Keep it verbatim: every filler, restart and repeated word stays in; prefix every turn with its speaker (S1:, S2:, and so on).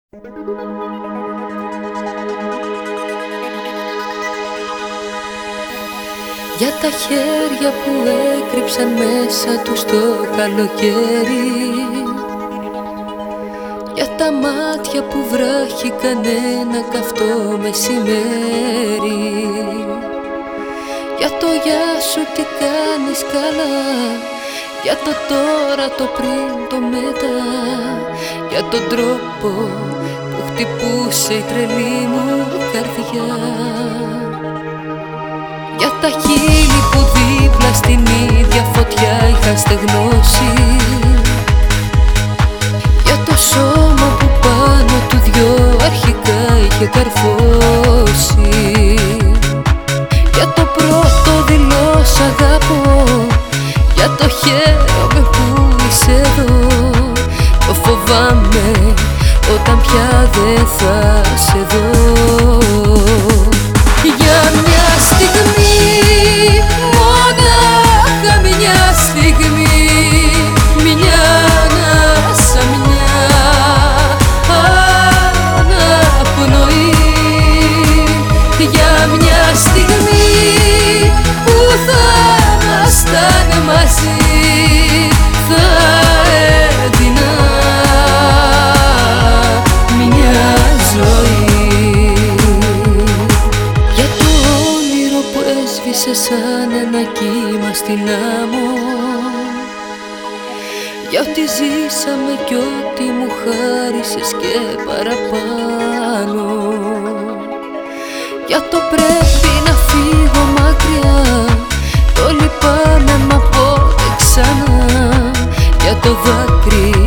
S1: Για τα χέρια που έκρυψαν μέσα τους το καλοκαίρι, για τα μάτια που βράχηκαν ένα καυτό μεσημέρι, για το γεια σου τι κάνεις καλά, για το τώρα, το πριν, το μετά, για τον τρόπο που χτυπούσε η τρελή μου καρδιά, για τα χείλη που δίπλα στην ίδια φωτιά είχαν στεγνώσει, για το σώμα που πάνω του δυο αρχικά είχε καρφώσει, για το πρώτο δειλό σ' αγαπώ, για το χαίρομαι που είσαι εδώ, το φοβάμαι όταν πια δεν θα σε δω. Για μια στιγμή, μονάχα μια στιγμή, μια ανάσα, μια αναπνοή, για μια στιγμή που θα ήμασταν μαζί, θα έδινα μια ζωή. Για το όνειρο που έσβησε σαν ένα κύμα στην άμμο, για ό,τι ζήσαμε κι ό,τι μου χάρισες και παραπάνω, για το πρέπει να φύγω μακριά, το λυπάμαι μα πότε ξανά, για το δάκρυ